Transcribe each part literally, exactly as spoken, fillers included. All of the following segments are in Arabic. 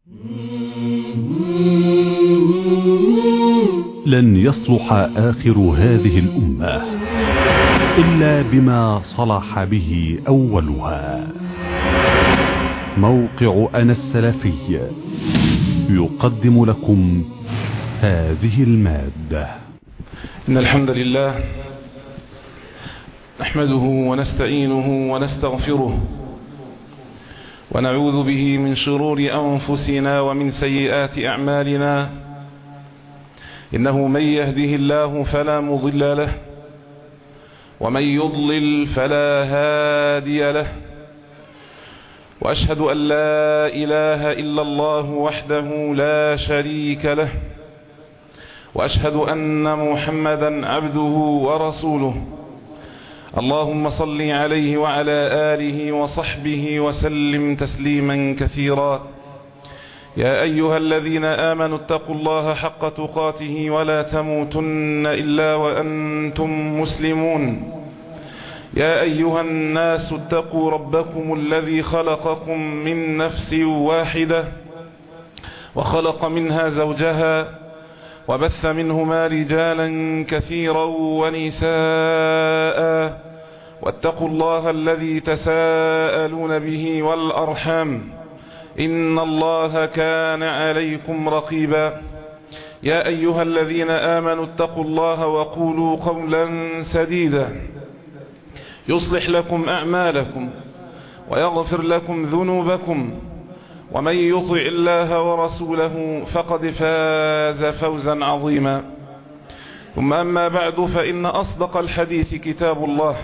لن يصلح آخر هذه الأمة إلا بما صلح به أولها. موقع أنا السلفي يقدم لكم هذه المادة. إن الحمد لله نحمده ونستعينه ونستغفره ونعوذ به من شرور أنفسنا ومن سيئات أعمالنا. إنه من يهده الله فلا مضل له ومن يضلل فلا هادي له، وأشهد أن لا إله إلا الله وحده لا شريك له، وأشهد أن محمدا عبده ورسوله. اللهم صل عليه وعلى آله وصحبه وسلم تسليما كثيرا. يا أيها الذين آمنوا اتقوا الله حق تقاته ولا تموتن إلا وأنتم مسلمون. يا أيها الناس اتقوا ربكم الذي خلقكم من نفس واحدة وخلق منها زوجها وبث منهما رجالا كثيرا ونساء، واتقوا الله الذي تساءلون به والأرحام إن الله كان عليكم رقيبا. يا أيها الذين آمنوا اتقوا الله وقولوا قولا سديدا يصلح لكم أعمالكم ويغفر لكم ذنوبكم، ومن يطع الله ورسوله فقد فاز فوزا عظيما. ثم أما بعد، فإن أصدق الحديث كتاب الله،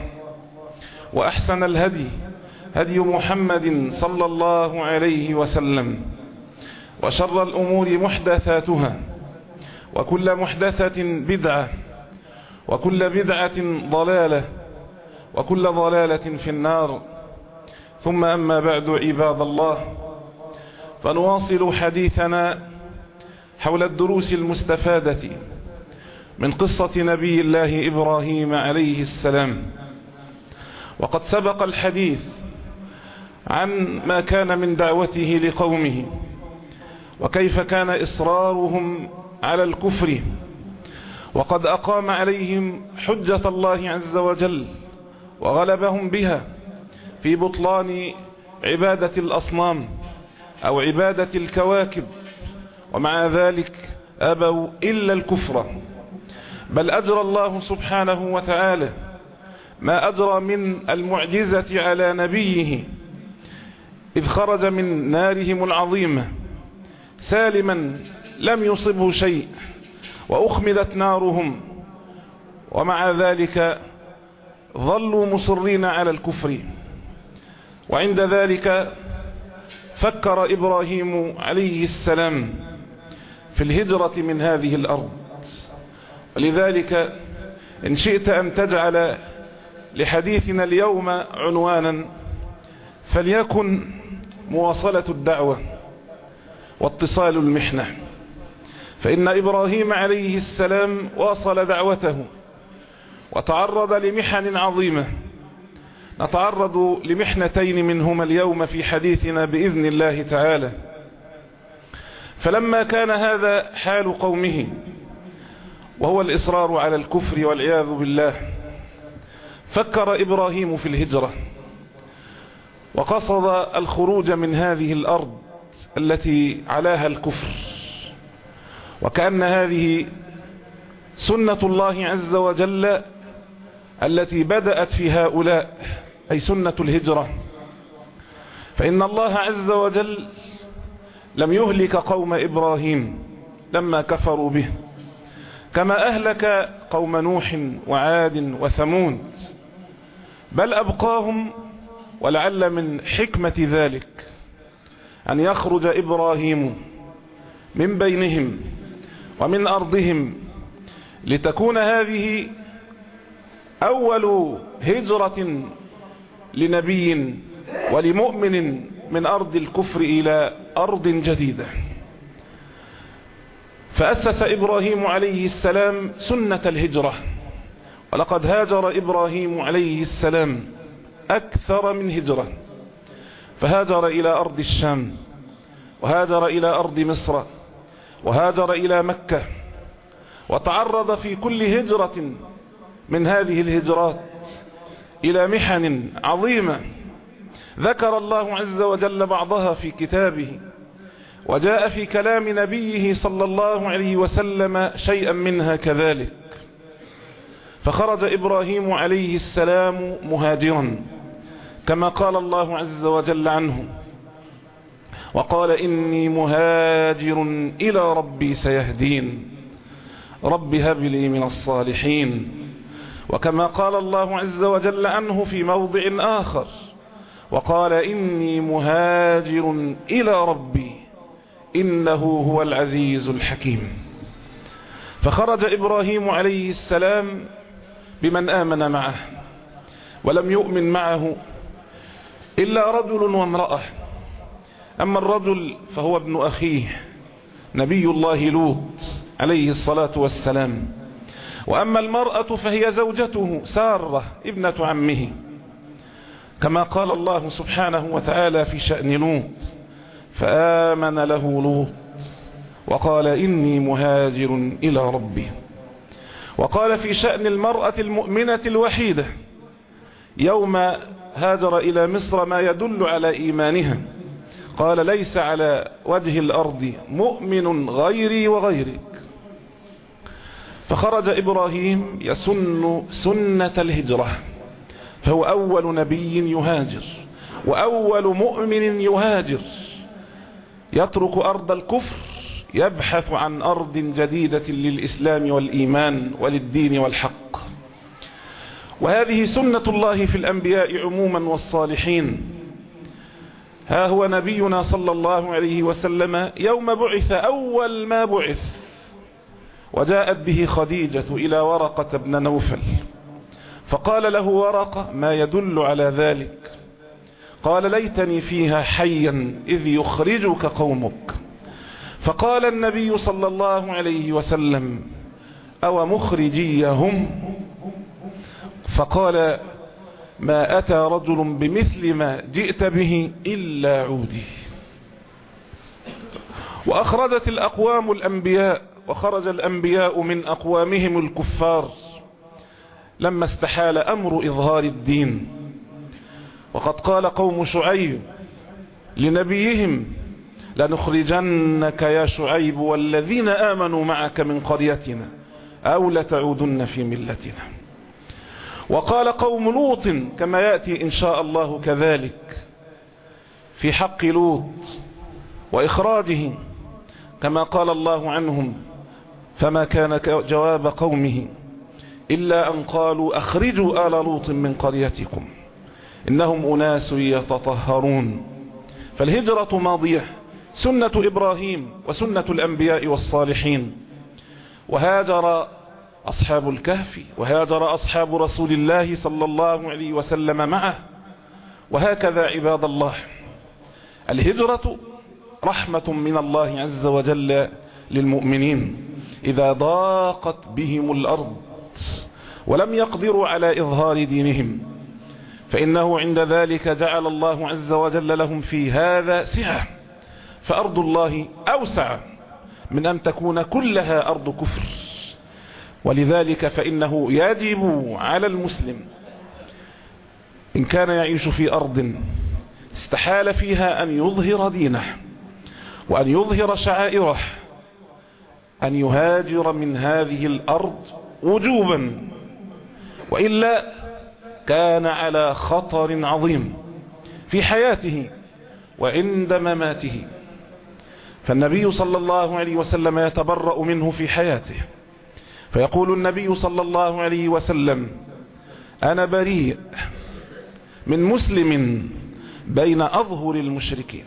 وأحسن الهدي هدي محمد صلى الله عليه وسلم، وشر الأمور محدثاتها، وكل محدثة بدعة، وكل بدعة ضلالة، وكل ضلالة في النار. ثم أما بعد، عباد الله، فنواصل حديثنا حول الدروس المستفادة من قصة نبي الله إبراهيم عليه السلام. وقد سبق الحديث عن ما كان من دعوته لقومه، وكيف كان إصرارهم على الكفر، وقد أقام عليهم حجة الله عز وجل وغلبهم بها في بطلان عبادة الأصنام أو عبادة الكواكب، ومع ذلك أبوا إلا الكفر. بل أجرى الله سبحانه وتعالى ما أجرى من المعجزة على نبيه إذ خرج من نارهم العظيمة سالما لم يصبه شيء، وأخمدت نارهم، ومع ذلك ظلوا مصرين على الكفر. وعند ذلك فكر إبراهيم عليه السلام في الهجرة من هذه الأرض. ولذلك إن شئت أن تجعل لحديثنا اليوم عنوانا فليكن مواصلة الدعوة واتصال المحنة. فإن إبراهيم عليه السلام واصل دعوته وتعرض لمحن عظيمة. نتعرض لمحنتين منهما اليوم في حديثنا بإذن الله تعالى. فلما كان هذا حال قومه، وهو الإصرار على الكفر والعياذ بالله، فكر إبراهيم في الهجرة، وقصد الخروج من هذه الأرض التي علاها الكفر، وكأن هذه سنة الله عز وجل التي بدأت في هؤلاء، أي سنة الهجرة. فإن الله عز وجل لم يهلك قوم إبراهيم لما كفروا به كما أهلك قوم نوح وعاد وثمود، بل أبقاهم. ولعل من حكمة ذلك أن يخرج إبراهيم من بينهم ومن أرضهم لتكون هذه أول هجرة لنبي ولمؤمن من أرض الكفر إلى أرض جديدة. فأسس إبراهيم عليه السلام سنة الهجرة، ولقد هاجر إبراهيم عليه السلام أكثر من هجرة، فهاجر إلى أرض الشام، وهاجر إلى أرض مصر وهاجر إلى مكة، وتعرض في كل هجرة من هذه الهجرات إلى محن عظيمة ذكر الله عز وجل بعضها في كتابه، وجاء في كلام نبيه صلى الله عليه وسلم شيئا منها كذلك. فخرج إبراهيم عليه السلام مهاجرا كما قال الله عز وجل عنه: وقال إني مهاجر إلى ربي سيهدين رب هب لي من الصالحين. وكما قال الله عز وجل عنه في موضع آخر: وقال إني مهاجر إلى ربي إنه هو العزيز الحكيم. فخرج إبراهيم عليه السلام بمن آمن معه، ولم يؤمن معه إلا رجل وامرأة. أما الرجل فهو ابن أخيه نبي الله لوط عليه الصلاة والسلام، وأما المرأة فهي زوجته سارة ابنة عمه، كما قال الله سبحانه وتعالى في شأن لوط: فآمن له لوط وقال إني مهاجر إلى ربي. وقال في شأن المرأة المؤمنة الوحيدة يوم هاجر إلى مصر ما يدل على إيمانها، قال: ليس على وجه الأرض مؤمن غيري وغيرك. فخرج إبراهيم يسن سنة الهجرة، فهو أول نبي يهاجر وأول مؤمن يهاجر، يترك أرض الكفر يبحث عن أرض جديدة للإسلام والإيمان وللدين والحق. وهذه سنة الله في الأنبياء عموما والصالحين. ها هو نبينا صلى الله عليه وسلم يوم بعث أول ما بعث، وجاءت به خديجة إلى ورقة بن نوفل، فقال له ورقة ما يدل على ذلك، قال: ليتني فيها حيا إذ يخرجك قومك. فقال النبي صلى الله عليه وسلم: أو مخرجيهم؟ فقال: ما أتى رجل بمثل ما جئت به إلا عودي. وأخرجت الأقوام الأنبياء، وخرج الأنبياء من أقوامهم الكفار لما استحال أمر إظهار الدين. وقد قال قوم شعيب لنبيهم: لنخرجنك يا شعيب والذين آمنوا معك من قريتنا أو لتعودن في ملتنا. وقال قوم لوط كما يأتي إن شاء الله كذلك في حق لوط وإخراجه، كما قال الله عنهم: فما كان جواب قومه إلا أن قالوا أخرجوا آل لوط من قريتكم إنهم أناس يتطهرون. فالهجرة ماضية، سنة إبراهيم وسنة الأنبياء والصالحين. وهاجر أصحاب الكهف، وهاجر أصحاب رسول الله صلى الله عليه وسلم معه. وهكذا عباد الله، الهجرة رحمة من الله عز وجل للمؤمنين إذا ضاقت بهم الأرض ولم يقدروا على إظهار دينهم، فإنه عند ذلك جعل الله عز وجل لهم في هذا سعة، فأرض الله أوسع من أن تكون كلها أرض كفر. ولذلك فإنه يجب على المسلم إن كان يعيش في أرض استحال فيها أن يظهر دينه وأن يظهر شعائره أن يهاجر من هذه الأرض وجوبا، وإلا كان على خطر عظيم في حياته وعند مماته. فالنبي صلى الله عليه وسلم يتبرأ منه في حياته، فيقول النبي صلى الله عليه وسلم: أنا بريء من مسلم بين أظهر المشركين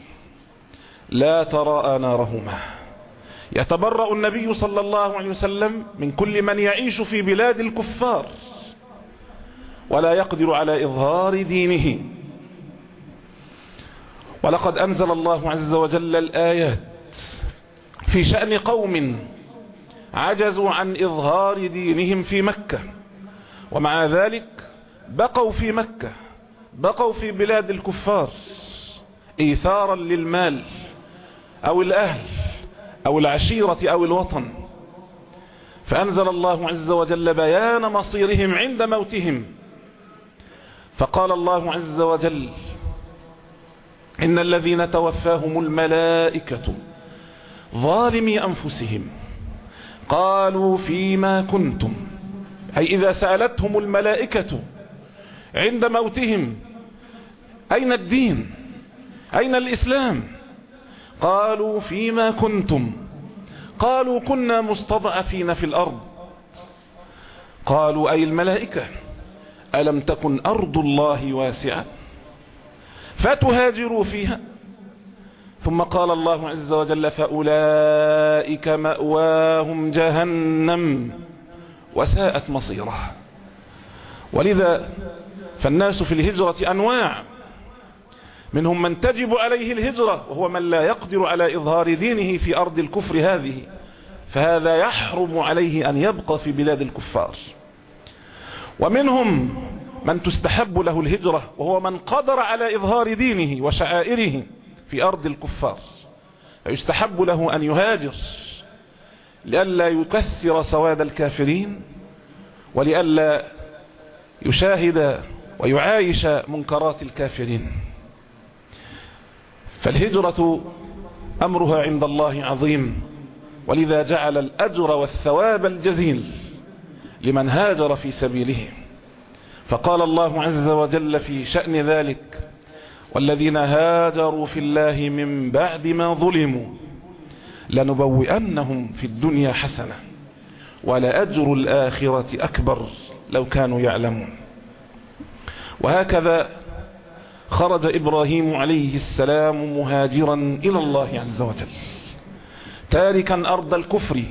لا تراءى نارهما. يتبرأ النبي صلى الله عليه وسلم من كل من يعيش في بلاد الكفار ولا يقدر على إظهار دينه. ولقد أنزل الله عز وجل الآيات في شأن قوم عجزوا عن إظهار دينهم في مكة، ومع ذلك بقوا في مكة، بقوا في بلاد الكفار إيثارا للمال أو الأهل أو العشيرة أو الوطن. فأنزل الله عز وجل بيان مصيرهم عند موتهم، فقال الله عز وجل: إن الذين توفاهم الملائكة ظالمي أنفسهم قالوا فيما كنتم، أي إذا سألتهم الملائكة عند موتهم أين الدين، أين الإسلام، قالوا فيما كنتم، قالوا كنا مستضعفين في الأرض. قالوا أي الملائكة: ألم تكن أرض الله واسعة فتهاجروا فيها. ثم قال الله عز وجل: فأولئك مأواهم جهنم وساءت مصيره. ولذا فالناس في الهجرة أنواع، منهم من تجب عليه الهجرة وهو من لا يقدر على إظهار دينه في أرض الكفر هذه، فهذا يحرم عليه أن يبقى في بلاد الكفار. ومنهم من تستحب له الهجرة وهو من قدر على إظهار دينه وشعائره في أرض الكفار، فيستحب له أن يهاجر لئلا يكثر سواد الكافرين، ولئلا يشاهد ويعايش منكرات الكافرين. فالهجرة أمرها عند الله عظيم، ولذا جعل الأجر والثواب الجزيل لمن هاجر في سبيله. فقال الله عز وجل في شأن ذلك: والذين هاجروا في الله من بعد ما ظلموا لنبوئنهم في الدنيا حسنة ولأجر الآخرة أكبر لو كانوا يعلمون. وهكذا خرج إبراهيم عليه السلام مهاجرا إلى الله عز وجل، تاركا أرض الكفر،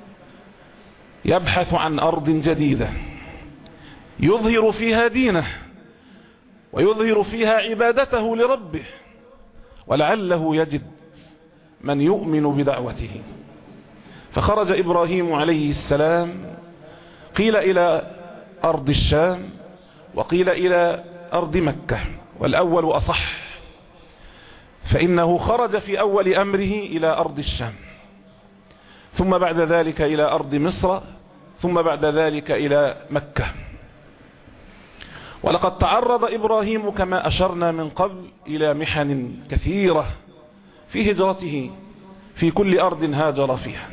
يبحث عن أرض جديدة يظهر فيها دينه ويظهر فيها عبادته لربه، ولعله يجد من يؤمن بدعوته. فخرج إبراهيم عليه السلام قيل إلى أرض الشام وقيل إلى أرض مكة، والأول أصح، فإنه خرج في أول أمره إلى أرض الشام، ثم بعد ذلك إلى أرض مصر، ثم بعد ذلك إلى مكة. ولقد تعرض إبراهيم كما أشرنا من قبل إلى محن كثيرة في هجرته في كل أرض هاجر فيها،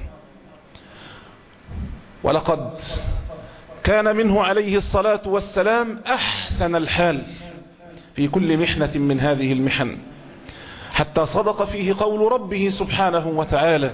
ولقد كان منه عليه الصلاة والسلام أحسن الحال في كل محنة من هذه المحن، حتى صدق فيه قول ربه سبحانه وتعالى: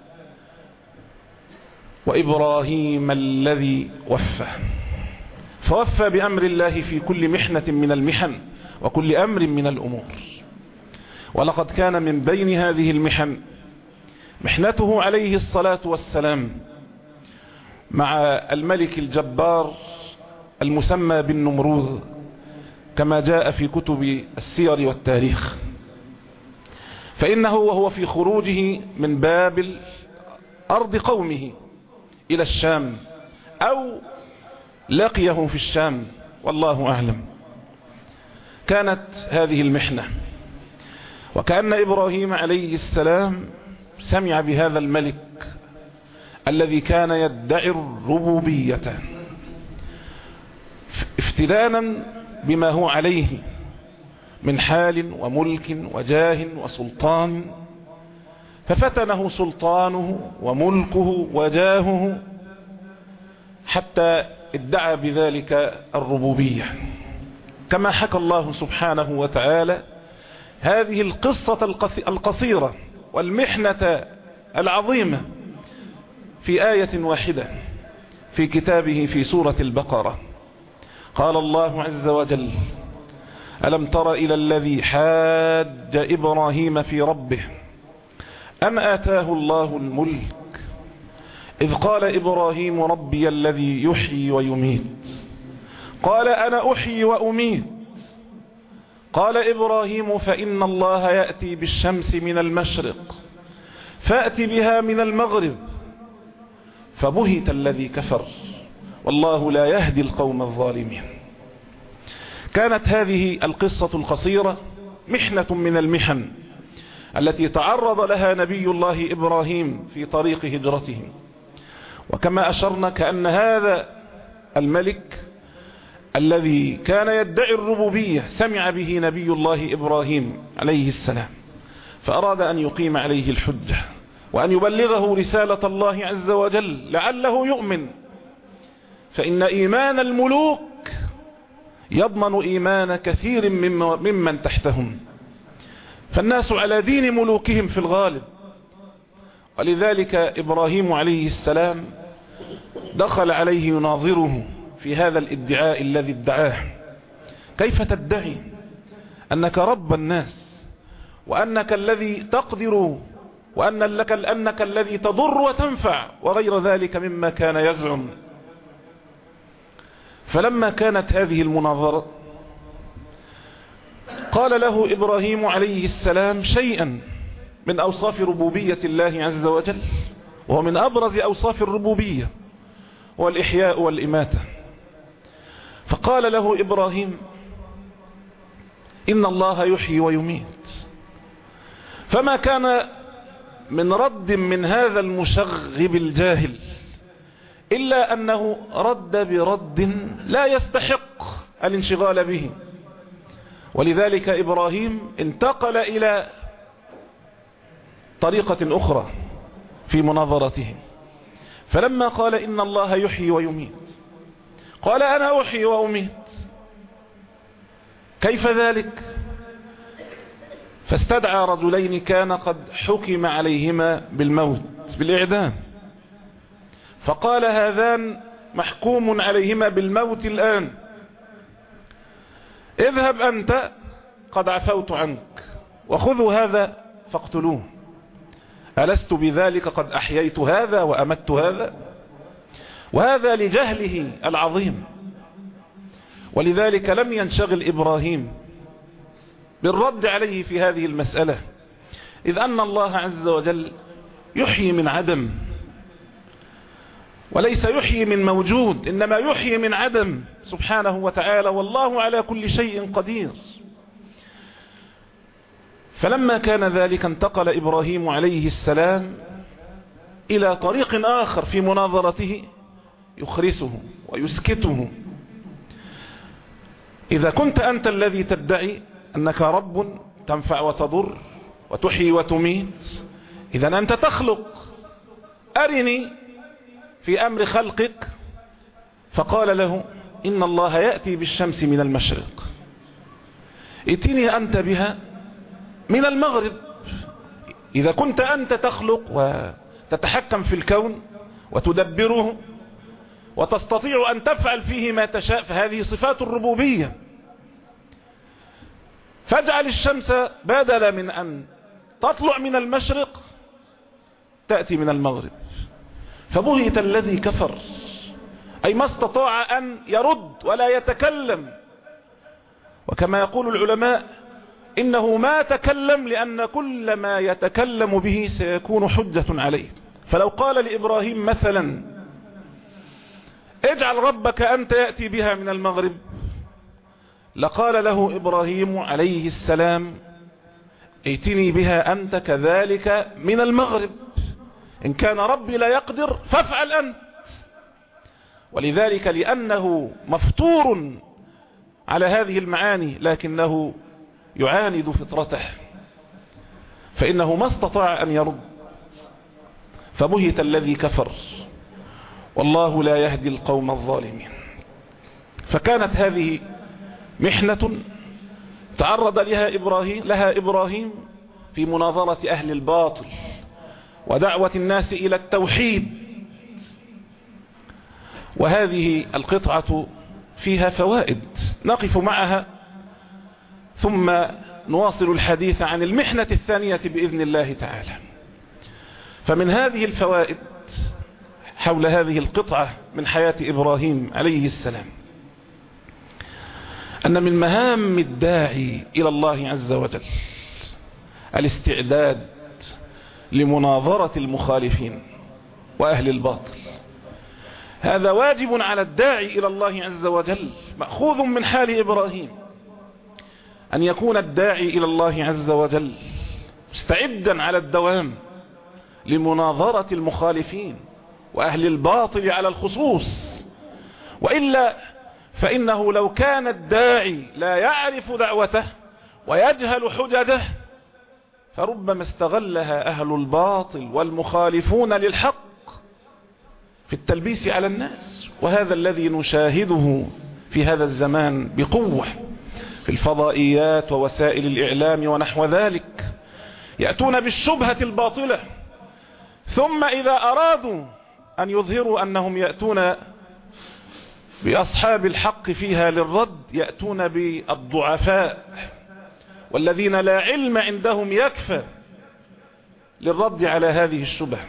وإبراهيم الذي وفى. فوفى بأمر الله في كل محنة من المحن وكل أمر من الأمور. ولقد كان من بين هذه المحن محنته عليه الصلاة والسلام مع الملك الجبار المسمى بالنمروذ، كما جاء في كتب السير والتاريخ. فإنه وهو في خروجه من بابل أرض قومه إلى الشام، أو لقيه في الشام والله أعلم، كانت هذه المحنة. وكأن إبراهيم عليه السلام سمع بهذا الملك الذي كان يدعي الربوبية افتدانا بما هو عليه من حال وملك وجاه وسلطان، ففتنه سلطانه وملكه وجاهه حتى ادعى بذلك الربوبية، كما حكى الله سبحانه وتعالى هذه القصة القصيرة والمحنة العظيمة في آية واحدة في كتابه في سورة البقرة. قال الله عز وجل: ألم تر إلى الذي حاج إبراهيم في ربه أن آتاه الله الملك إذ قال إبراهيم ربي الذي يحيي ويميت قال أنا أحيي وأميت قال إبراهيم فإن الله يأتي بالشمس من المشرق فأت بها من المغرب فبهت الذي كفر والله لا يهدي القوم الظالمين. كانت هذه القصة القصيرة محنة من المحن التي تعرض لها نبي الله إبراهيم في طريق هجرته. وكما أشرنا كأن هذا الملك الذي كان يدعي الربوبية سمع به نبي الله إبراهيم عليه السلام، فأراد أن يقيم عليه الحجة وأن يبلغه رسالة الله عز وجل لعله يؤمن، فإن إيمان الملوك يضمن إيمان كثير ممن تحتهم، فالناس على دين ملوكهم في الغالب. ولذلك إبراهيم عليه السلام دخل عليه يناظره في هذا الادعاء الذي ادعاه: كيف تدعي أنك رب الناس، وأنك الذي تقدر، وأن لك أنك الذي تضر وتنفع، وغير ذلك مما كان يزعم. فلما كانت هذه المناظرة قال له إبراهيم عليه السلام شيئا من أوصاف ربوبية الله عز وجل، وهو من أبرز أوصاف الربوبية، والإحياء والإماتة. فقال له إبراهيم: إن الله يحيي ويميت. فما كان من رد من هذا المشغب الجاهل إلا أنه رد برد لا يستحق الانشغال به. ولذلك إبراهيم انتقل إلى طريقة أخرى في مناظرته، فلما قال إن الله يحيي ويميت قال: أنا أحيي وأميت. كيف ذلك؟ فاستدعى رجلين كان قد حكم عليهما بالموت بالإعدام، فقال: هذان محكوم عليهما بالموت الآن، اذهب أنت قد عفوت عنك، وخذوا هذا فاقتلوه. ألست بذلك قد أحييت هذا وأمت هذا؟ وهذا لجهله العظيم. ولذلك لم ينشغل إبراهيم بالرد عليه في هذه المسألة، إذ أن الله عز وجل يحيي من عدم، وليس يحيي من موجود، إنما يحيي من عدم سبحانه وتعالى، والله على كل شيء قدير. فلما كان ذلك انتقل إبراهيم عليه السلام إلى طريق آخر في مناظرته يخرسه ويسكته. إذا كنت أنت الذي تدعي أنك رب تنفع وتضر وتحيي وتميت، إذا أنت تخلق، أرني في أمر خلقك. فقال له: إن الله يأتي بالشمس من المشرق، ائتني أنت بها من المغرب. إذا كنت أنت تخلق وتتحكم في الكون وتدبره وتستطيع أن تفعل فيه ما تشاء، فهذه صفات الربوبية، فاجعل الشمس بدلا من أن تطلع من المشرق تأتي من المغرب. فبهت الذي كفر، أي ما استطاع أن يرد ولا يتكلم. وكما يقول العلماء: إنه ما تكلم لأن كل ما يتكلم به سيكون حجة عليه. فلو قال لإبراهيم مثلا: اجعل ربك أنت يأتي بها من المغرب، لقال له إبراهيم عليه السلام: ائتني بها أنت كذلك من المغرب، إن كان ربي لا يقدر فافعل أنت. ولذلك لأنه مفطور على هذه المعاني لكنه يعاند فطرته، فإنه ما استطاع أن يرد، فبهت الذي كفر، والله لا يهدي القوم الظالمين. فكانت هذه محنة تعرض لها إبراهيم, لها إبراهيم في مناظرة أهل الباطل ودعوة الناس إلى التوحيد. وهذه القطعة فيها فوائد نقف معها، ثم نواصل الحديث عن المحنة الثانية بإذن الله تعالى. فمن هذه الفوائد حول هذه القطعة من حياة إبراهيم عليه السلام أن من مهام الداعي إلى الله عز وجل الاستعداد لمناظرة المخالفين وأهل الباطل. هذا واجب على الداعي إلى الله عز وجل، مأخوذ من حال إبراهيم، أن يكون الداعي إلى الله عز وجل مستعدا على الدوام لمناظرة المخالفين وأهل الباطل على الخصوص، وإلا فإنه لو كان الداعي لا يعرف دعوته ويجهل حججه فربما استغلها أهل الباطل والمخالفون للحق في التلبيس على الناس، وهذا الذي نشاهده في هذا الزمان بقوة في الفضائيات ووسائل الإعلام ونحو ذلك. يأتون بالشبهة الباطلة، ثم إذا أرادوا أن يظهروا أنهم يأتون بأصحاب الحق فيها للرد يأتون بالضعفاء والذين لا علم عندهم يكفى للرد على هذه الشبهة.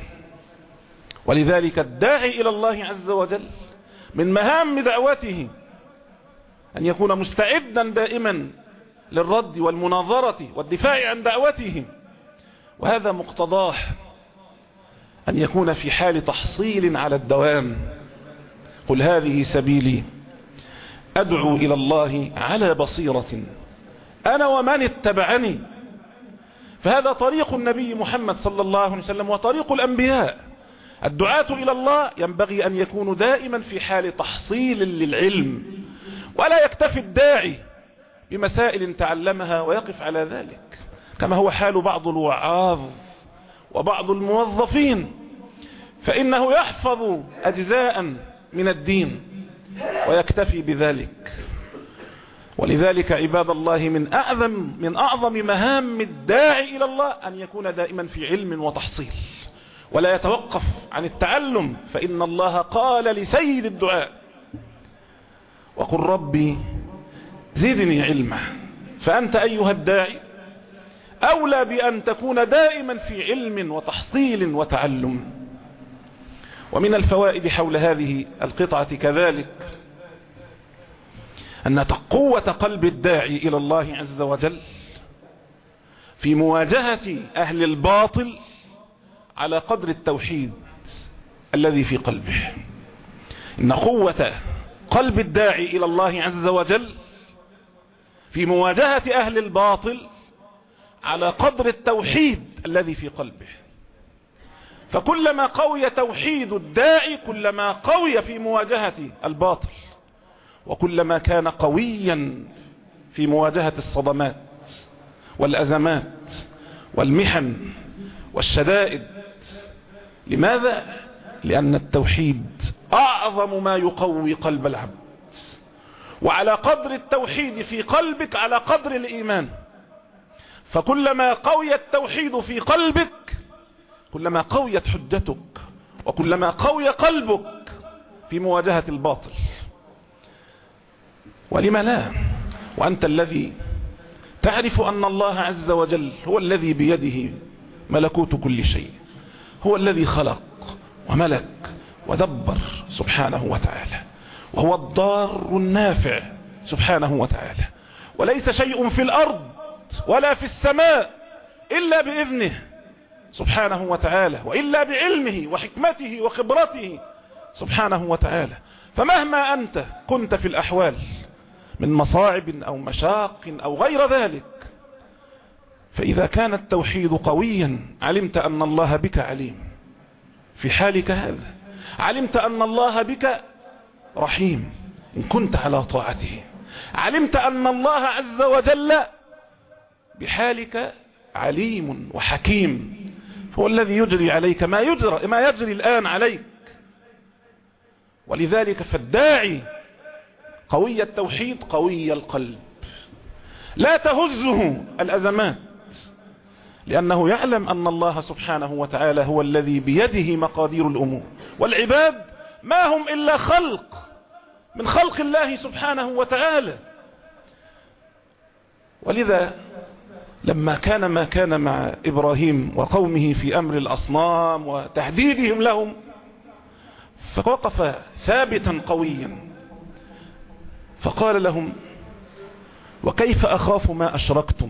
ولذلك الداعي إلى الله عز وجل من مهام دعوته أن يكون مستعدا دائما للرد والمناظرة والدفاع عن دعوته، وهذا مقتضاه أن يكون في حال تحصيل على الدوام. قل هذه سبيلي أدعو إلى الله على بصيرة أنا ومن اتبعني، فهذا طريق النبي محمد صلى الله عليه وسلم وطريق الأنبياء. الدعاة إلى الله ينبغي أن يكونوا دائما في حال تحصيل للعلم، ولا يكتفي الداعي بمسائل تعلمها ويقف على ذلك، كما هو حال بعض الوعاظ وبعض الموظفين، فإنه يحفظ أجزاء من الدين ويكتفي بذلك. ولذلك عباد الله من أعظم من أعظم مهام الداعي إلى الله أن يكون دائما في علم وتحصيل ولا يتوقف عن التعلم، فإن الله قال لسيد الدعاء وقل ربي زدني علما. فأنت أيها الداعي أولى بأن تكون دائما في علم وتحصيل وتعلم. ومن الفوائد حول هذه القطعة كذلك أن قوة قلب الداعي إلى الله عز وجل في مواجهة أهل الباطل على قدر التوحيد الذي في قلبه. إن قوة قلب الداعي إلى الله عز وجل في مواجهة أهل الباطل على قدر التوحيد الذي في قلبه، فكلما قوي توحيد الداعي كلما قوي في مواجهة الباطل، وكلما كان قويا في مواجهة الصدمات والأزمات والمحن والشدائد. لماذا؟ لأن التوحيد أعظم ما يقوي قلب العبد، وعلى قدر التوحيد في قلبك على قدر الإيمان، فكلما قوي التوحيد في قلبك كلما قويت حجتك وكلما قوي قلبك في مواجهة الباطل. ولما لا وأنت الذي تعرف أن الله عز وجل هو الذي بيده ملكوت كل شيء، هو الذي خلق وملك ودبر سبحانه وتعالى، وهو الضار النافع سبحانه وتعالى، وليس شيء في الأرض ولا في السماء إلا بإذنه سبحانه وتعالى، وإلا بعلمه وحكمته وخبرته سبحانه وتعالى. فمهما أنت كنت في الأحوال من مصاعب أو مشاق أو غير ذلك، فإذا كان التوحيد قويا علمت أن الله بك عليم في حالك هذا، علمت أن الله بك رحيم إن كنت على طاعته، علمت أن الله عز وجل بحالك عليم وحكيم، هو الذي يجري عليك ما يجري, ما يجري الآن عليك. ولذلك فالداعي قوي التوحيد قوي القلب لا تهزه الأزمات، لأنه يعلم أن الله سبحانه وتعالى هو الذي بيده مقادير الأمور، والعباد ما هم إلا خلق من خلق الله سبحانه وتعالى. ولذا لما كان ما كان مع إبراهيم وقومه في أمر الأصنام وتهديدهم لهم، فوقف ثابتا قويا فقال لهم وكيف أخاف ما أشركتم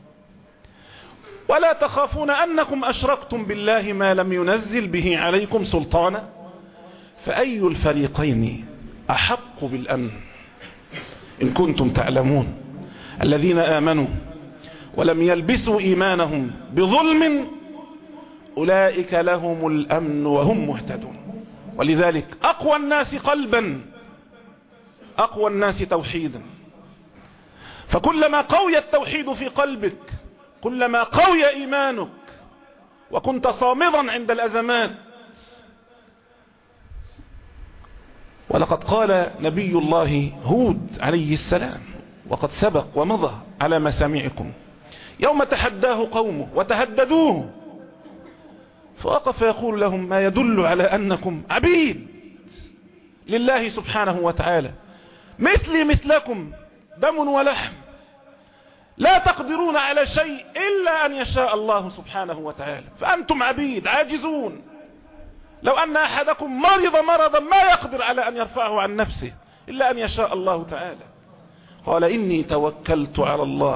ولا تخافون أنكم أشركتم بالله ما لم ينزل به عليكم سلطانا، فأي الفريقين أحق بالأمن إن كنتم تعلمون. الذين آمنوا ولم يلبسوا إيمانهم بظلم أولئك لهم الأمن وهم مهتدون. ولذلك أقوى الناس قلبا أقوى الناس توحيدا. فكلما قوي التوحيد في قلبك كلما قوي إيمانك وكنت صامدا عند الأزمات. ولقد قال نبي الله هود عليه السلام وقد سبق ومضى على مسامعكم يوم تحداه قومه وتهددوه، فوقف يقول لهم ما يدل على أنكم عبيد لله سبحانه وتعالى مثلي مثلكم دم ولحم، لا تقدرون على شيء إلا أن يشاء الله سبحانه وتعالى، فأنتم عبيد عاجزون. لو أن أحدكم مرض مرضا ما يقدر على أن يرفعه عن نفسه إلا أن يشاء الله تعالى. قال إني توكلت على الله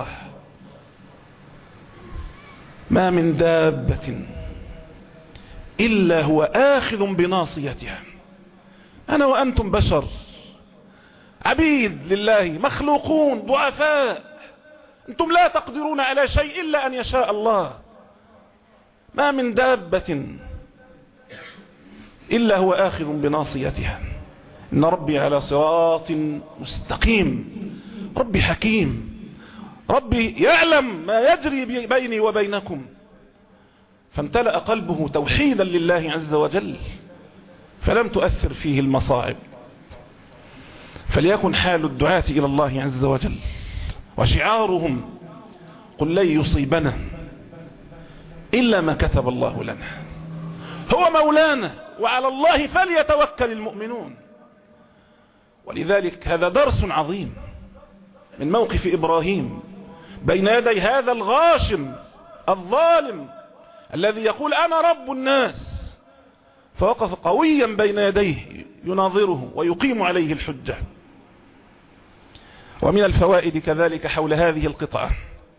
ما من دابة إلا هو آخذ بناصيتها. أنا وأنتم بشر عبيد لله مخلوقون ضعفاء، أنتم لا تقدرون على شيء إلا أن يشاء الله. ما من دابة إلا هو آخذ بناصيتها. إن ربي على صراط مستقيم، ربي حكيم، ربي يعلم ما يجري بيني وبينكم. فامتلأ قلبه توحيدا لله عز وجل فلم تؤثر فيه المصاعب. فليكن حال الدعاة إلى الله عز وجل وشعارهم قل لن يصيبنا إلا ما كتب الله لنا، هو مولانا وعلى الله فليتوكل المؤمنون. ولذلك هذا درس عظيم من موقف إبراهيم بين يدي هذا الغاشم الظالم الذي يقول أنا رب الناس، فوقف قويا بين يديه يناظره ويقيم عليه الحجة. ومن الفوائد كذلك حول هذه القطعة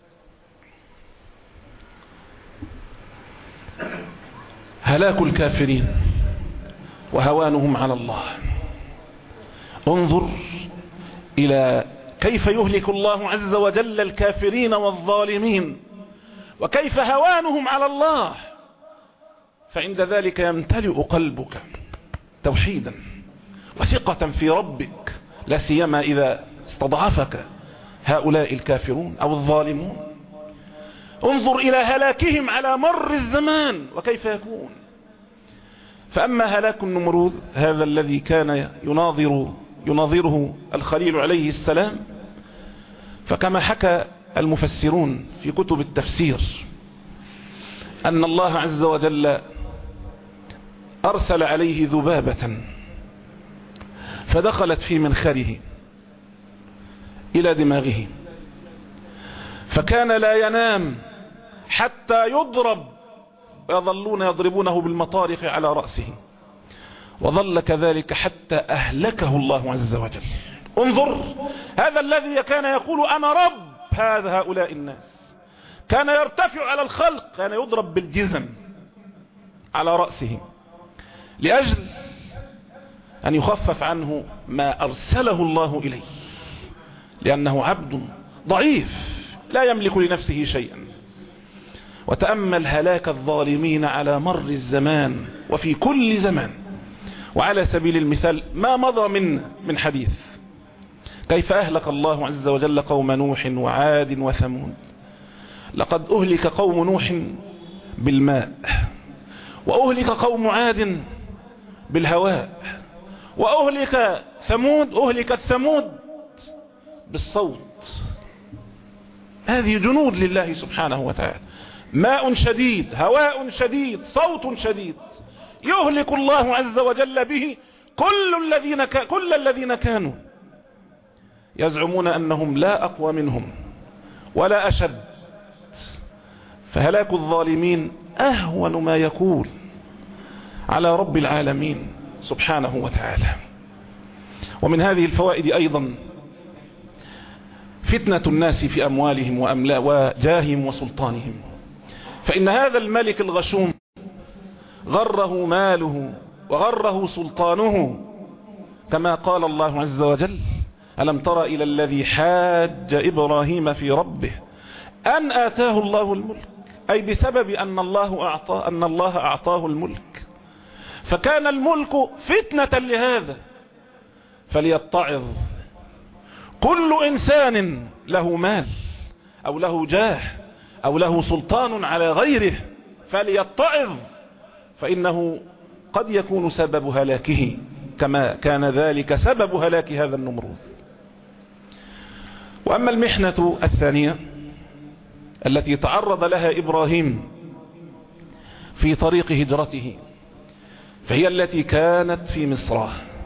هلاك الكافرين وهوانهم على الله. انظر إلى كيف يهلك الله عز وجل الكافرين والظالمين وكيف هوانهم على الله، فعند ذلك يمتلئ قلبك توحيدا وثقة في ربك، لا سيما إذا استضعفك هؤلاء الكافرون أو الظالمون. انظر إلى هلاكهم على مر الزمان وكيف يكون. فأما هلاك النمرود هذا الذي كان يناظر يناظره الخليل عليه السلام، فكما حكى المفسرون في كتب التفسير أن الله عز وجل أرسل عليه ذبابة فدخلت في منخره إلى دماغه، فكان لا ينام حتى يضرب ويظلون يضربونه بالمطارق على رأسه، وظل كذلك حتى أهلكه الله عز وجل. انظر هذا الذي كان يقول أنا رب هذا هؤلاء الناس، كان يرتفع على الخلق، كان يضرب بالجزم على رأسه لأجل أن يخفف عنه ما أرسله الله إليه، لأنه عبد ضعيف لا يملك لنفسه شيئا. وتأمل هلاك الظالمين على مر الزمان وفي كل زمان. وعلى سبيل المثال ما مضى من من حديث كيف أهلك الله عز وجل قوم نوح وعاد وثمود. لقد أهلك قوم نوح بالماء، وأهلك قوم عاد بالهواء، وأهلك ثمود أهلكت ثمود بالصوت. هذه جنود لله سبحانه وتعالى، ماء شديد، هواء شديد، صوت شديد، يهلك الله عز وجل به كل الذين كل الذين كانوا يزعمون أنهم لا أقوى منهم ولا أشد. فهلاك الظالمين أهون ما يكون على رب العالمين سبحانه وتعالى. ومن هذه الفوائد أيضا فتنة الناس في أموالهم وأملا وجاههم وسلطانهم. فإن هذا الملك الغشوم غره ماله وغره سلطانه، كما قال الله عز وجل ألم تر إلى الذي حاج إبراهيم في ربه أن آتاه الله الملك، أي بسبب أن الله أعطى أن الله أعطاه الملك، فكان الملك فتنة لهذا. فليتعظ كل إنسان له مال أو له جاه أو له سلطان على غيره، فليتعظ، فإنه قد يكون سبب هلاكه كما كان ذلك سبب هلاك هذا النمرود. وأما المحنة الثانية التي تعرض لها إبراهيم في طريق هجرته، فهي التي كانت في مصر.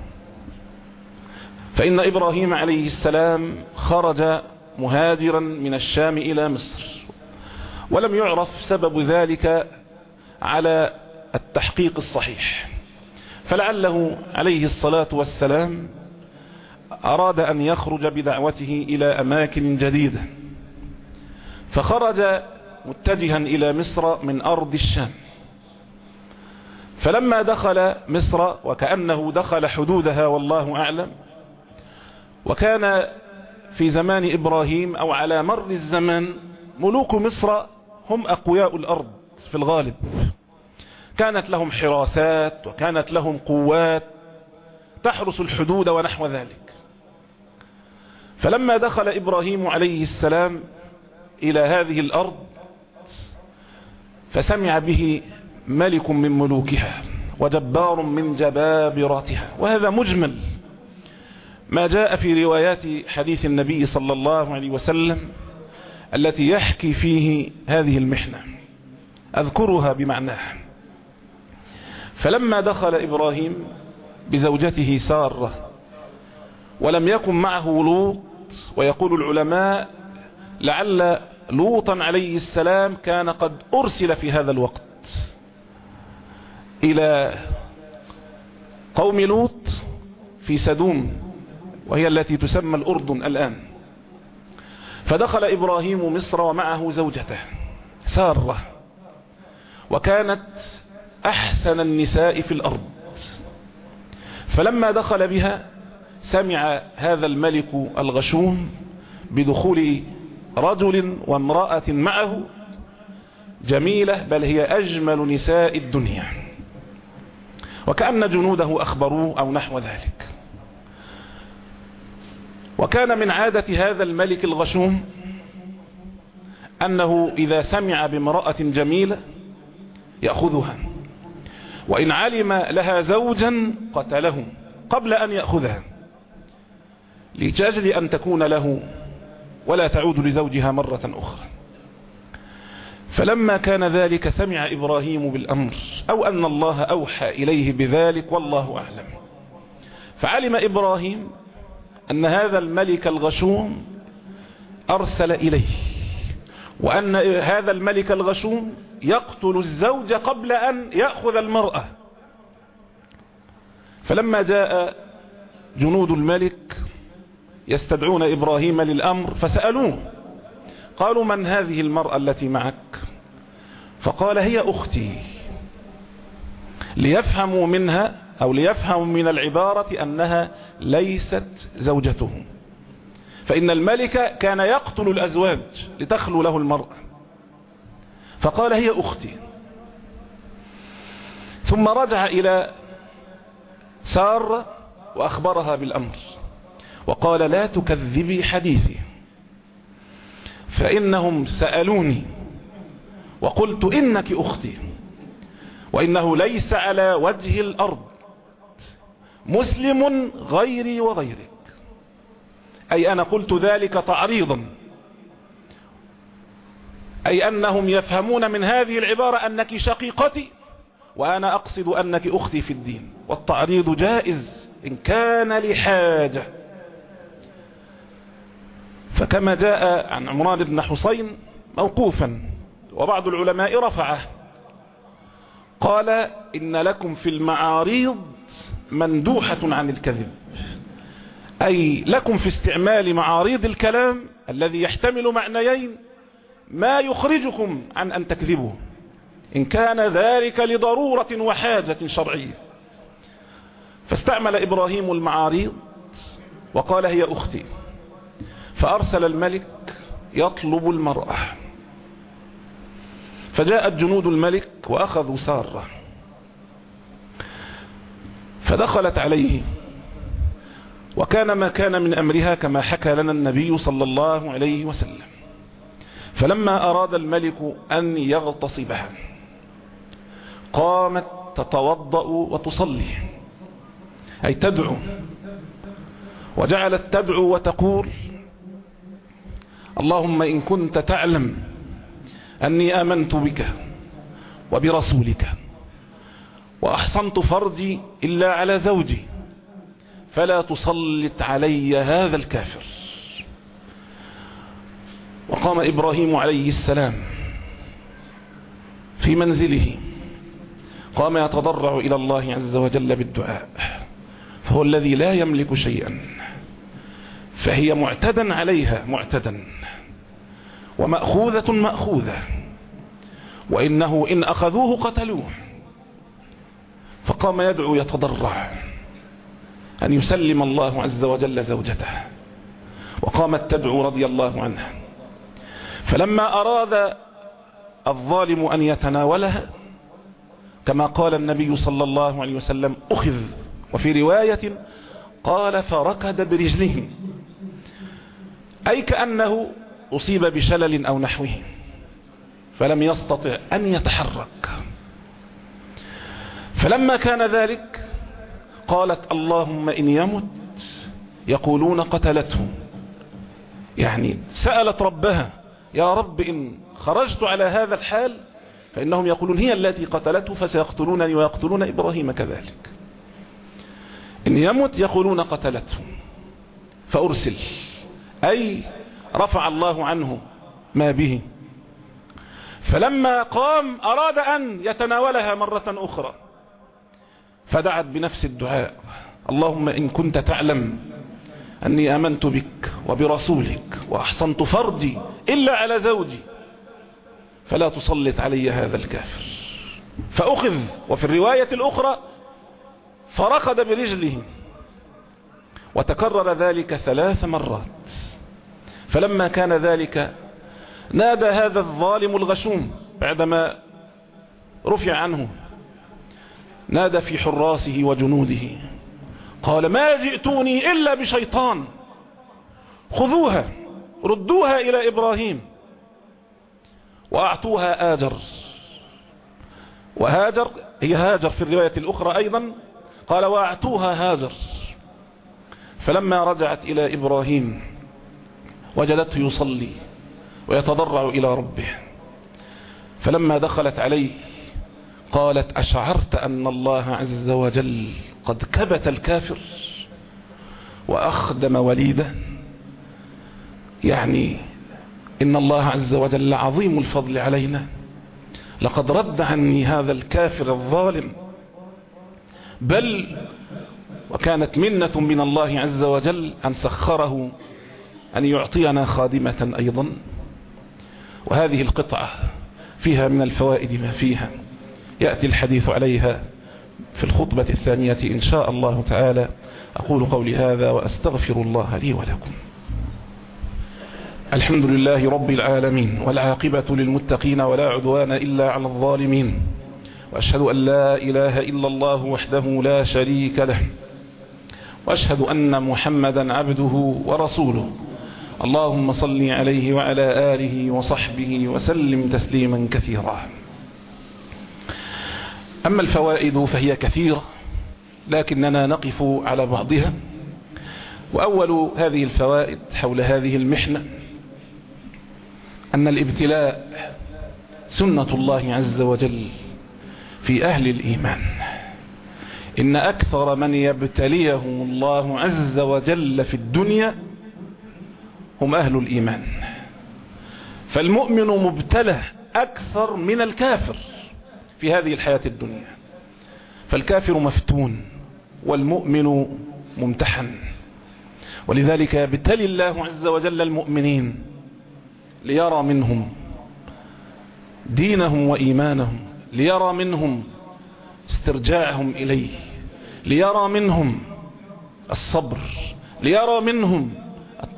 فإن إبراهيم عليه السلام خرج مهاجرا من الشام إلى مصر، ولم يعرف سبب ذلك على التحقيق الصحيح، فلعله عليه الصلاة والسلام أراد أن يخرج بدعوته إلى أماكن جديدة، فخرج متجها إلى مصر من أرض الشام. فلما دخل مصر وكأنه دخل حدودها والله أعلم، وكان في زمان إبراهيم أو على مر الزمان ملوك مصر هم أقوياء الأرض في الغالب، كانت لهم حراسات وكانت لهم قوات تحرس الحدود ونحو ذلك. فلما دخل إبراهيم عليه السلام إلى هذه الأرض فسمع به ملك من ملوكها وجبار من جبابرتها، وهذا مجمل ما جاء في روايات حديث النبي صلى الله عليه وسلم التي يحكي فيه هذه المحنة، أذكرها بمعناها. فلما دخل إبراهيم بزوجته سارة ولم يكن معه لوط، ويقول العلماء لعل لوطا عليه السلام كان قد أرسل في هذا الوقت إلى قوم لوط في سدوم، وهي التي تسمى الأردن الآن. فدخل إبراهيم مصر ومعه زوجته سارة، وكانت أحسن النساء في الأرض. فلما دخل بها سمع هذا الملك الغشوم بدخول رجل وامرأة معه جميلة، بل هي أجمل نساء الدنيا، وكأن جنوده أخبروه أو نحو ذلك. وكان من عادة هذا الملك الغشوم أنه إذا سمع بامرأة جميلة يأخذها، وإن علم لها زوجا قتله قبل أن يأخذها لأجل أن تكون له ولا تعود لزوجها مرة أخرى. فلما كان ذلك سمع إبراهيم بالأمر، أو أن الله أوحى إليه بذلك والله أعلم، فعلم إبراهيم أن هذا الملك الغشوم أرسل إليه، وأن هذا الملك الغشوم يقتل الزوج قبل أن يأخذ المرأة. فلما جاء جنود الملك يستدعون إبراهيم للأمر فسألوه، قالوا من هذه المرأة التي معك؟ فقال هي أختي، ليفهموا منها أو ليفهموا من العبارة أنها ليست زوجته، فإن الملك كان يقتل الأزواج لتخلو له المرأة. فقال هي أختي، ثم رجع إلى سارة وأخبرها بالأمر وقال لا تكذبي حديثي، فإنهم سألوني وقلت إنك أختي، وإنه ليس على وجه الأرض مسلم غيري وغيرك، أي أنا قلت ذلك تعريضا، أي أنهم يفهمون من هذه العبارة أنك شقيقتي وأنا أقصد أنك أختي في الدين، والتعريض جائز إن كان لحاجة. فكما جاء عن عمران بن حسين موقوفا، وبعض العلماء رفعه، قال إن لكم في المعاريض مندوحة عن الكذب، أي لكم في استعمال معاريض الكلام الذي يحتمل معنيين ما يخرجكم عن أن تكذبوا إن كان ذلك لضرورة وحاجة شرعية. فاستعمل إبراهيم المعاريض وقال هي أختي، فأرسل الملك يطلب المرأة فجاءت جنود الملك وأخذوا سارة، فدخلت عليه، وكان ما كان من أمرها كما حكى لنا النبي صلى الله عليه وسلم. فلما أراد الملك أن يغتصبها قامت تتوضأ وتصلي، أي تدعو، وجعلت تدعو وتقول: اللهم إن كنت تعلم أني آمنت بك وبرسولك وأحصنت فرجي إلا على زوجي فلا تسلط علي هذا الكافر. وقام إبراهيم عليه السلام في منزله، قام يتضرع إلى الله عز وجل بالدعاء، فهو الذي لا يملك شيئا، فهي معتدا عليها معتدا، ومأخوذة مأخوذة، وإنه إن أخذوه قتلوه. فقام يدعو يتضرع أن يسلم الله عز وجل زوجته، وقامت تدعو رضي الله عنها. فلما أراد الظالم أن يتناولها كما قال النبي صلى الله عليه وسلم أخذ، وفي رواية قال فركض برجله، أي كأنه أصيب بشلل أو نحوه فلم يستطع أن يتحرك. فلما كان ذلك قالت: اللهم إن يمت يقولون قتلته، يعني سألت ربها: يا رب إن خرجت على هذا الحال فإنهم يقولون هي التي قتلته فسيقتلونني ويقتلون إبراهيم كذلك. إن يمت يقولون قتلته فأرسل، أي رفع الله عنه ما به. فلما قام أراد أن يتناولها مرة أخرى فدعت بنفس الدعاء: اللهم إن كنت تعلم أني آمنت بك وبرسولك وأحصنت فرجي إلا على زوجي فلا تسلط علي هذا الكافر. فأخذ، وفي الرواية الأخرى فركض برجله، وتكرر ذلك ثلاث مرات. فلما كان ذلك نادى هذا الظالم الغشوم بعدما رفع عنه، نادى في حراسه وجنوده قال: ما جئتوني إلا بشيطان، خذوها ردوها إلى إبراهيم وأعطوها آجر. وهاجر هي هاجر في الرواية الأخرى أيضا قال: وأعطوها هاجر. فلما رجعت إلى إبراهيم وجدته يصلي ويتضرع إلى ربه، فلما دخلت عليه قالت: أشعرت أن الله عز وجل قد كبت الكافر وأخدم وليده؟ يعني إن الله عز وجل عظيم الفضل علينا، لقد رد عني هذا الكافر الظالم، بل وكانت منة من الله عز وجل أن سخره أن يعطينا خادمة أيضا. وهذه القطعة فيها من الفوائد ما فيها، يأتي الحديث عليها في الخطبة الثانية إن شاء الله تعالى. أقول قولي هذا وأستغفر الله لي ولكم. الحمد لله رب العالمين، والعاقبة للمتقين ولا عدوان إلا على الظالمين، وأشهد أن لا إله إلا الله وحده لا شريك له، وأشهد أن محمدا عبده ورسوله. اللهم صل عليه وعلى آله وصحبه وسلم تسليما كثيرا. أما الفوائد فهي كثيرة لكننا نقف على بعضها. وأول هذه الفوائد حول هذه المحنة أن الابتلاء سنة الله عز وجل في أهل الإيمان. إن أكثر من يبتليهم الله عز وجل في الدنيا هم أهل الإيمان. فالمؤمن مبتلى أكثر من الكافر في هذه الحياة الدنيا، فالكافر مفتون والمؤمن ممتحن. ولذلك يبتلي الله عز وجل المؤمنين ليرى منهم دينهم وإيمانهم، ليرى منهم استرجاعهم إليه، ليرى منهم الصبر، ليرى منهم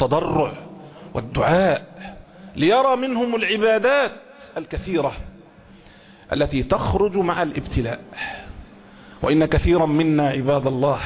التضرع والدعاء، ليرى منهم العبادات الكثيرة التي تخرج مع الابتلاء. وإن كثيرا منا عباد الله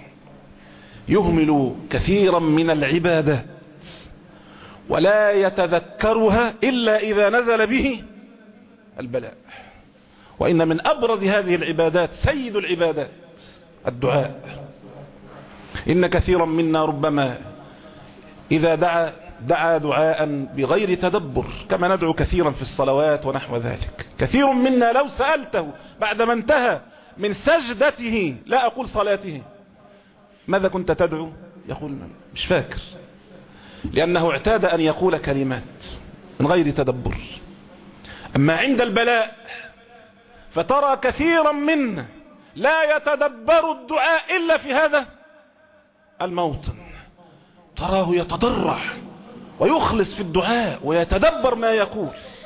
يهمل كثيرا من العبادات ولا يتذكرها إلا إذا نزل به البلاء. وإن من أبرز هذه العبادات سيد العبادات الدعاء. إن كثيرا منا ربما إذا دعا دعا دعاء بغير تدبر، كما ندعو كثيرا في الصلوات ونحو ذلك. كثير منا لو سألته بعدما انتهى من سجدته، لا أقول صلاته، ماذا كنت تدعو؟ يقول مش فاكر، لأنه اعتاد أن يقول كلمات من غير تدبر. أما عند البلاء فترى كثيرا منا لا يتدبر الدعاء إلا في هذا الموطن. تراه يتضرع ويخلص في الدعاء ويتدبر ما يقول.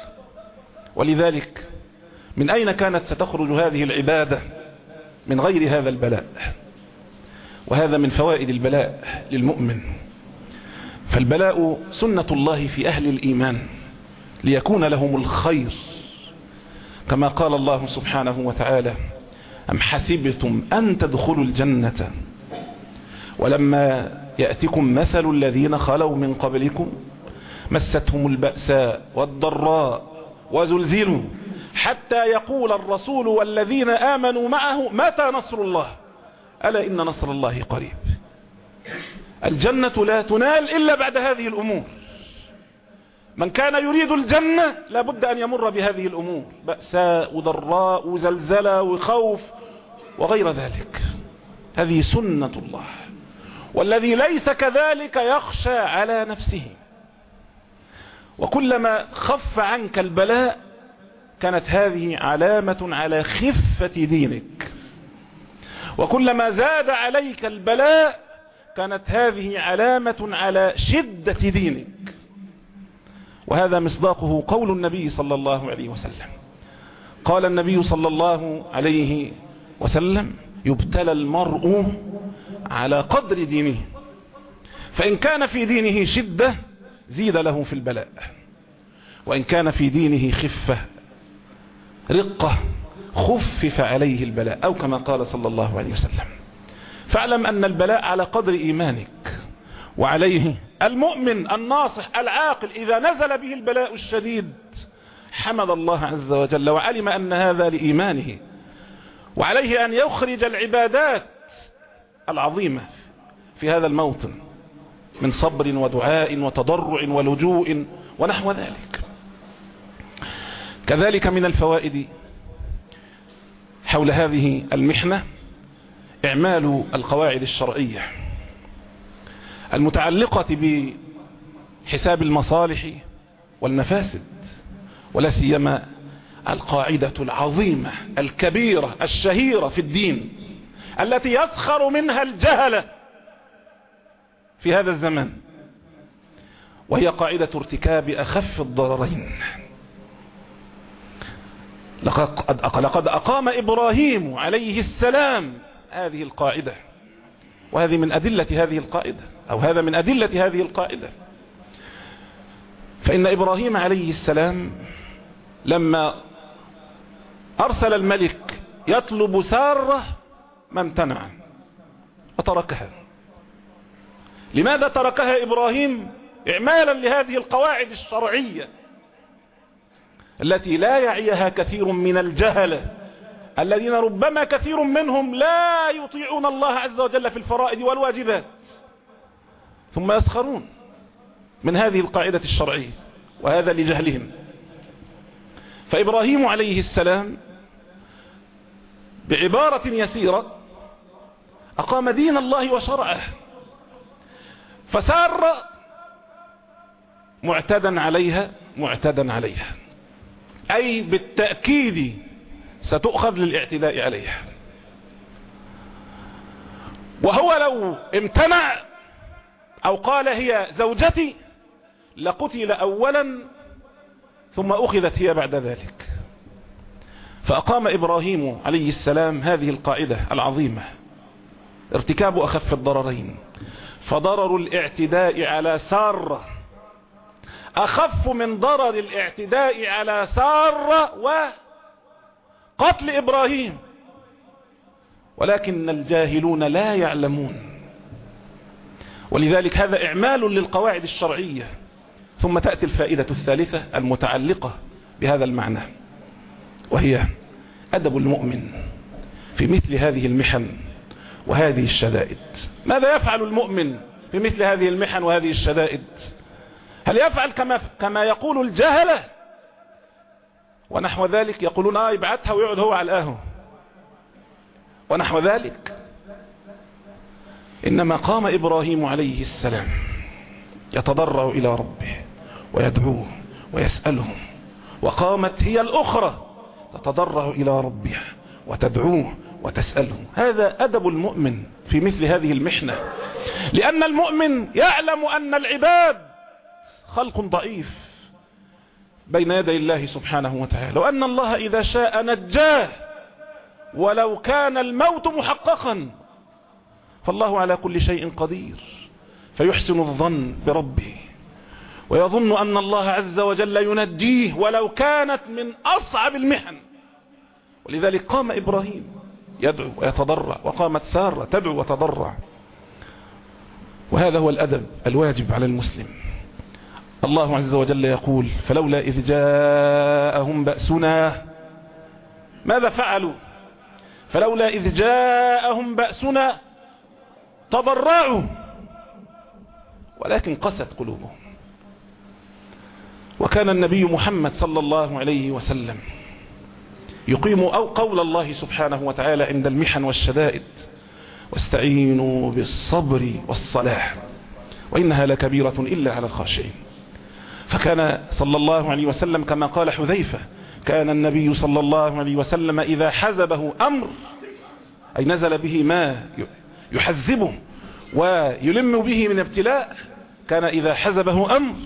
ولذلك من أين كانت ستخرج هذه العبادة من غير هذا البلاء؟ وهذا من فوائد البلاء للمؤمن. فالبلاء سنة الله في أهل الإيمان ليكون لهم الخير، كما قال الله سبحانه وتعالى: أم حسبتم أن تدخلوا الجنة ولما يأتكم مثل الذين خلوا من قبلكم مستهم البأساء والضراء وزلزلوا حتى يقول الرسول والذين آمنوا معه متى نصر الله ألا إن نصر الله قريب. الجنة لا تنال إلا بعد هذه الأمور. من كان يريد الجنة لابد أن يمر بهذه الأمور: بأساء وضراء وزلزلة وخوف وغير ذلك. هذه سنة الله، والذي ليس كذلك يخشى على نفسه. وكلما خف عنك البلاء كانت هذه علامة على خفة دينك، وكلما زاد عليك البلاء كانت هذه علامة على شدة دينك. وهذا مصداقه قول النبي صلى الله عليه وسلم. قال النبي صلى الله عليه وسلم: يبتلى المرء على قدر دينه، فإن كان في دينه شدة زيد له في البلاء، وإن كان في دينه خفة رقة خفف عليه البلاء، أو كما قال صلى الله عليه وسلم. فاعلم أن البلاء على قدر إيمانك، وعليه المؤمن الناصح العاقل إذا نزل به البلاء الشديد حمد الله عز وجل وعلم أن هذا لإيمانه، وعليه أن يخرج العبادات العظيمة في هذا الموطن من صبر ودعاء وتضرع ولجوء ونحو ذلك. كذلك من الفوائد حول هذه المحنة إعمال القواعد الشرعية المتعلقة بحساب المصالح والمفاسد، ولا سيما القاعدة العظيمة الكبيرة الشهيرة في الدين التي يسخر منها الجهلة في هذا الزمان، وهي قاعدة ارتكاب أخف الضررين. لقد أقام إبراهيم عليه السلام هذه القاعدة، وهذه من أدلة هذه القاعدة، أو هذا من أدلة هذه القاعدة. فإن إبراهيم عليه السلام لما أرسل الملك يطلب سارة ما امتنع وتركها. لماذا تركها إبراهيم؟ إعمالا لهذه القواعد الشرعية التي لا يعيها كثير من الجهلة الذين ربما كثير منهم لا يطيعون الله عز وجل في الفرائض والواجبات، ثم يسخرون من هذه القاعدة الشرعية، وهذا لجهلهم. فإبراهيم عليه السلام بعبارة يسيرة أقام دين الله وشرعه، فسار معتدا عليها معتدا عليها، أي بالتأكيد ستؤخذ للاعتداء عليها. وهو لو امتنع أو قال هي زوجتي لقتل أولا ثم أخذت هي بعد ذلك. فأقام إبراهيم عليه السلام هذه القاعدة العظيمة: ارتكاب أخف الضررين. فضرر الاعتداء على سارة أخف من ضرر الاعتداء على سارة قتل إبراهيم، ولكن الجاهلون لا يعلمون، ولذلك هذا إعمال للقواعد الشرعية. ثم تأتي الفائدة الثالثة المتعلقة بهذا المعنى، وهي أدب المؤمن في مثل هذه المحن وهذه الشدائد. ماذا يفعل المؤمن في مثل هذه المحن وهذه الشدائد؟ هل يفعل كما كما يقول الجهلة ونحو ذلك؟ يقولون اه يبعتها ويقعد هو على القهوة ونحو ذلك. إنما قام إبراهيم عليه السلام يتضرع إلى ربه ويدعوه ويسأله، وقامت هي الأخرى تتضرع إلى ربها وتدعوه وتسأله. هذا أدب المؤمن في مثل هذه المحنة، لأن المؤمن يعلم أن العباد خلق ضعيف بين يدي الله سبحانه وتعالى، وأن الله إذا شاء نجاه ولو كان الموت محققا، فالله على كل شيء قدير. فيحسن الظن بربه ويظن أن الله عز وجل ينجيه ولو كانت من أصعب المحن. ولذلك قام إبراهيم يدعو ويتضرع، وقامت سارة تدعو وتضرع. وهذا هو الأدب الواجب على المسلم. الله عز وجل يقول: فلولا إذ جاءهم بأسنا، ماذا فعلوا؟ فلولا إذ جاءهم بأسنا تضرعوا ولكن قست قلوبهم. وكان النبي محمد صلى الله عليه وسلم يقيم أو قول الله سبحانه وتعالى عند المحن والشدائد: واستعينوا بالصبر والصلاة وإنها لكبيرة إلا على الخاشعين. فكان صلى الله عليه وسلم كما قال حذيفة: كان النبي صلى الله عليه وسلم إذا حزبه أمر، أي نزل به ما يحزبه ويلم به من ابتلاء، كان إذا حزبه أمر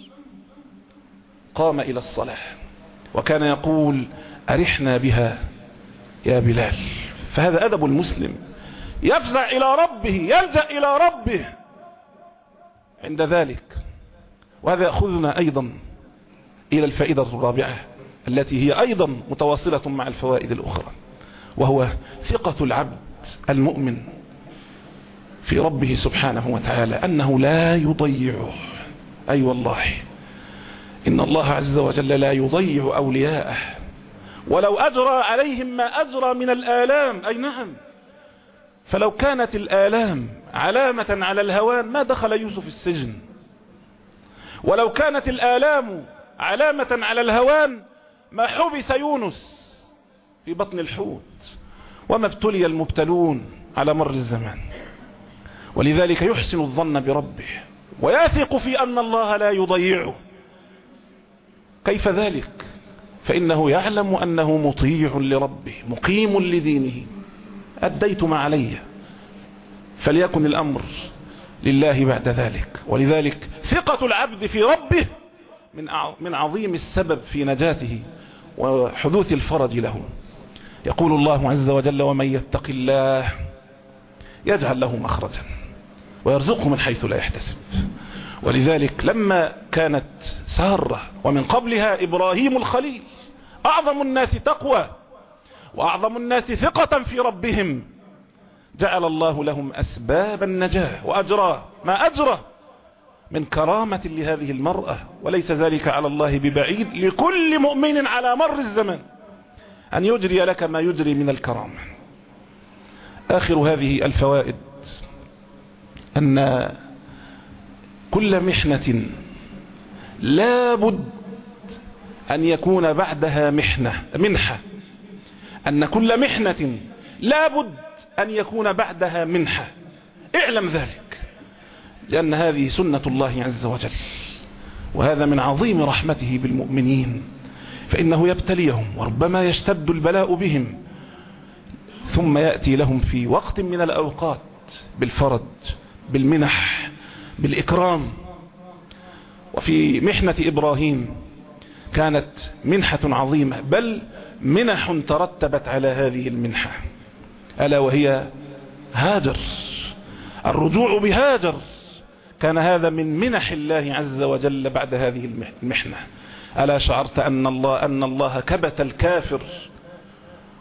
قام إلى الصلاة، وكان يقول: أرحنا بها يا بلال. فهذا أدب المسلم، يفزع إلى ربه، يلجأ إلى ربه عند ذلك. وهذا يأخذنا أيضا إلى الفائدة الرابعة التي هي أيضا متواصلة مع الفوائد الأخرى، وهو ثقة العبد المؤمن في ربه سبحانه وتعالى أنه لا يضيعه. أي أيوة والله إن الله عز وجل لا يضيع أولياءه، ولو أجرى عليهم ما أجرى من الآلام. أي نعم، فلو كانت الآلام علامة على الهوان ما دخل يوسف السجن، ولو كانت الآلام علامة على الهوان ما حبس يونس في بطن الحوت، وما ابتلي المبتلون على مر الزمان. ولذلك يحسن الظن بربه ويثق في أن الله لا يضيعه. كيف ذلك؟ فإنه يعلم أنه مطيع لربه مقيم لدينه. أديت ما علي، فليكن الأمر لله بعد ذلك. ولذلك ثقة العبد في ربه من عظيم السبب في نجاته وحدوث الفرج له. يقول الله عز وجل: ومن يتق الله يجعل له مخرجا ويرزقه من حيث لا يحتسب. ولذلك لما كانت سارة ومن قبلها إبراهيم الخليل أعظم الناس تقوى وأعظم الناس ثقة في ربهم، جعل الله لهم أسباب النجاة وأجرى ما أجرى من كرامة لهذه المرأة. وليس ذلك على الله ببعيد لكل مؤمن على مر الزمن أن يجري لك ما يجري من الكرامة. آخر هذه الفوائد أن كل محنة لابد أن يكون بعدها محنة منحة أن كل محنة لابد أن يكون بعدها منحة. اعلم ذلك، لأن هذه سنة الله عز وجل، وهذا من عظيم رحمته بالمؤمنين، فإنه يبتليهم وربما يشتد البلاء بهم، ثم يأتي لهم في وقت من الأوقات بالفرج، بالمنح، بالإكرام. وفي محنة إبراهيم كانت منحة عظيمة، بل منح ترتبت على هذه المنحة، ألا وهي هاجر. الرجوع بهاجر كان هذا من منح الله عز وجل بعد هذه المحنة. ألا شعرت أن الله أن الله كبت الكافر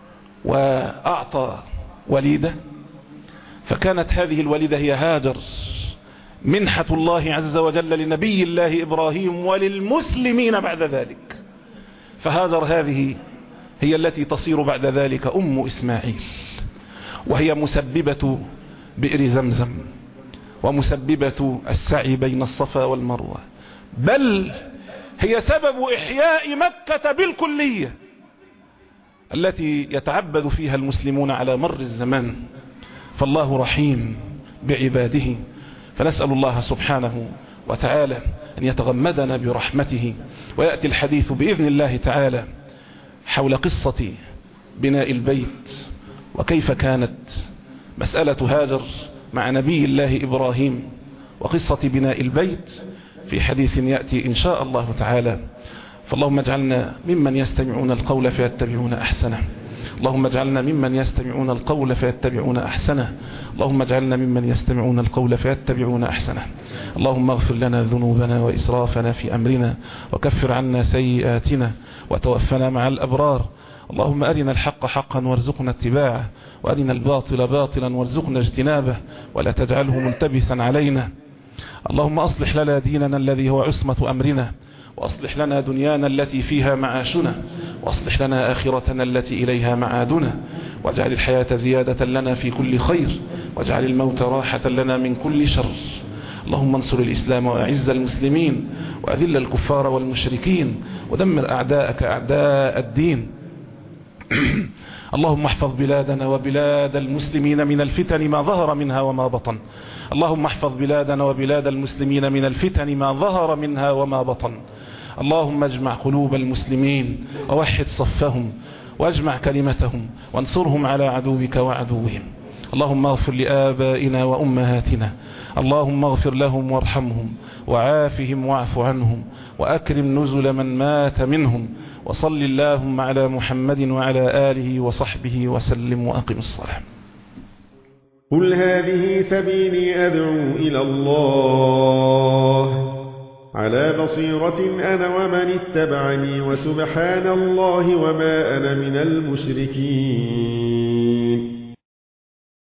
وأعطى وليدة، فكانت هذه الوليدة هي هاجر، منحة الله عز وجل لنبي الله إبراهيم وللمسلمين بعد ذلك. فهاجر هذه هي التي تصير بعد ذلك أم إسماعيل، وهي مسببة بئر زمزم ومسببة السعي بين الصفا والمروة، بل هي سبب إحياء مكة بالكلية التي يتعبد فيها المسلمون على مر الزمان. فالله رحيم بعباده، فنسأل الله سبحانه وتعالى أن يتغمدنا برحمته. ويأتي الحديث بإذن الله تعالى حول قصة بناء البيت، وكيف كانت مسألة هاجر مع نبي الله إبراهيم، وقصة بناء البيت في حديث يأتي إن شاء الله تعالى. فاللهم اجعلنا ممن يستمعون القول فيتبعون أحسنه، اللهم اجعلنا ممن يستمعون القول فيتبعون أحسنه، اللهم اجعلنا ممن يستمعون القول فيتبعون أحسنه. اللهم اغفر لنا ذنوبنا وإسرافنا في أمرنا، وكفر عنا سيئاتنا، وتوفنا مع الأبرار. اللهم أرنا الحق حقا وارزقنا اتباعه، وأرنا الباطل باطلا وارزقنا اجتنابه، ولا تجعله ملتبسا علينا. اللهم أصلح لنا ديننا الذي هو عصمة أمرنا، وأصلح لنا دنيانا التي فيها معاشنا، وأصلح لنا آخرتنا التي إليها معادنا، واجعل الحياة زيادة لنا في كل خير، واجعل الموت راحة لنا من كل شر. اللهم انصر الإسلام وأعز المسلمين، وأذل الكفار والمشركين، ودمر أعداءك أعداء الدين. اللهم احفظ بلادنا وبلاد المسلمين من الفتن ما ظهر منها وما بطن. اللهم احفظ بلادنا وبلاد المسلمين من الفتن ما ظهر منها وما بطن. اللهم اجمع قلوب المسلمين ووحد صفهم، واجمع كلمتهم، وانصرهم على عدوك وعدوهم. اللهم اغفر لآبائنا وأمهاتنا، اللهم اغفر لهم وارحمهم وعافهم واعف عنهم، وأكرم نزل من مات منهم. وصل اللهم على محمد وعلى آله وصحبه وسلم، وأقم الصلاة. قل هذه سبيلي أدعو إلى الله على بصيرة أنا ومن اتبعني، وسبحان الله وما أنا من المشركين.